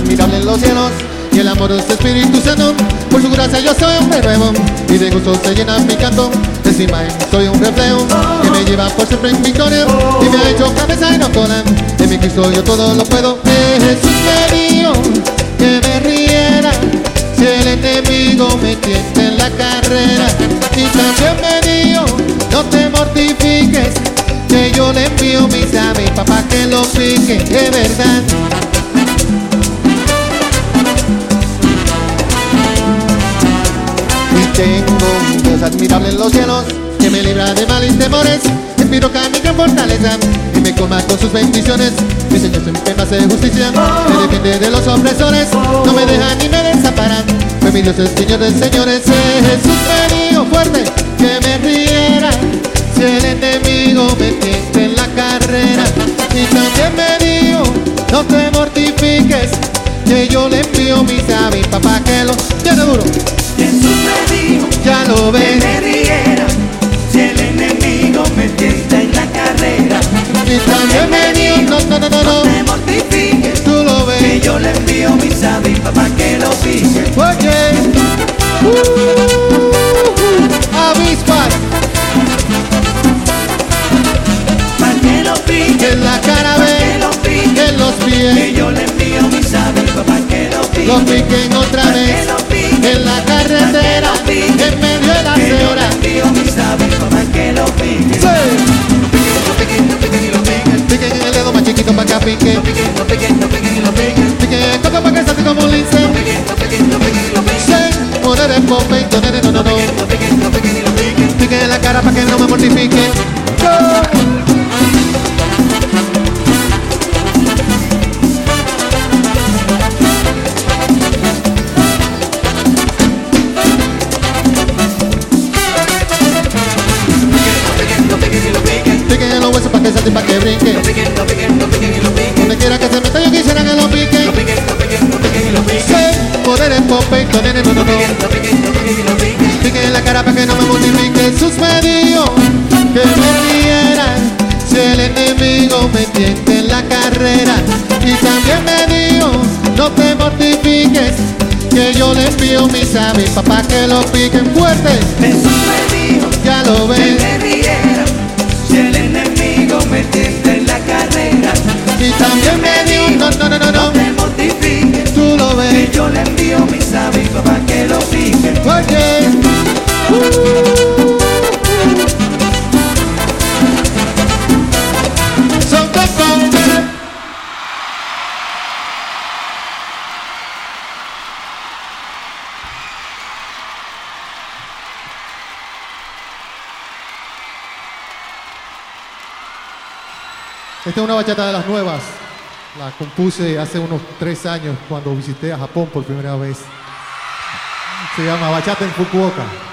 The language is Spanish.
admirable en los cielos y el amor de este Espíritu Santo. Por su gracia yo soy hombre nuevo y de gusto se llena mi canto. Encima soy un reflejo que me lleva por siempre en victoria y me ha hecho cabeza y no cola. En mi Cristo yo todo lo puedo. Jesús me dijo que me riera si el enemigo me tienta en la carrera. Y también me dijo no te mortifiques, que yo le envío mis aves papá que lo pique. Es verdad. Tengo un Dios admirable en los cielos que me libra de males y temores. Espero que mi gran fortaleza y me colma con sus bendiciones. Mi Señor siempre me hace justicia, me defiende de los opresores, no me deja ni me desampara. Pues mi Dios es Señor de señores. Jesús me dijo fuerte que me riera si el enemigo me tienta en la carrera. Y también me dijo no te mortifiques, que yo le envío mis aves papá que lo tiene duro. Jesús me dijo, ya lo ves, que me riera si el enemigo me tienta en la carrera. y también me dijo, no te mortifiques, tú lo que ves, yo le envío mis aves papá que lo pique. oye, avispa, Pa' que lo pique, en la cara pa' ve, que lo pique, en los que pies, yo le envío mis aves papá que lo pique. lo piquen otra Pa' vez, que lo pique, en la carretera, pa' que lo pique, en medio de la que yo le hora. envío mis aves papá que lo pique. Sí. Lo piquen, lo piquen y lo piquen. Piquen en el dedo más chiquito para que pique, Lo piquen, lo piquen, lo piquen y lo piquen. piquen el coco para que salte como un lince. Lo piquen, lo piquen, lo piquen y lo piquen. Sí, poner el pompeito, nene, no. Lo piquen, lo piquen y lo piquen. Piquen en la cara para que no me mortifique. Lo piquen y lo piquen. Piquen en los huesos para que salte y para que brinque. Lo piquen, lo piquen, lo piquen y lo piquen. Donde quiera que se meta yo quisiera que lo pique. Lo piquen, lo piquen, lo piquen y lo piquen. Sí, poder en pompeito, nene, no. Lo piquen, lo piquen, lo piquen y lo piquen. Piquen en la cara para que no me mortifique. Jesús me dijo que me riera si el enemigo me tienta en la carrera. Y también me dijo no te mortifiques, que yo le envío mis aves papá que lo piquen fuerte. Jesús me dijo Ya lo que ves. me riera si el enemigo me tienta en la carrera. Y también me dijo no. No te mortifiques, Tú lo que ves. yo le envío mis aves papá que lo piquen. Oye. Son confundidos. Esta es una bachata de las nuevas. La compuse hace unos 3 años cuando visité a Japón por primera vez. Se llama Bachata en Fukuoka.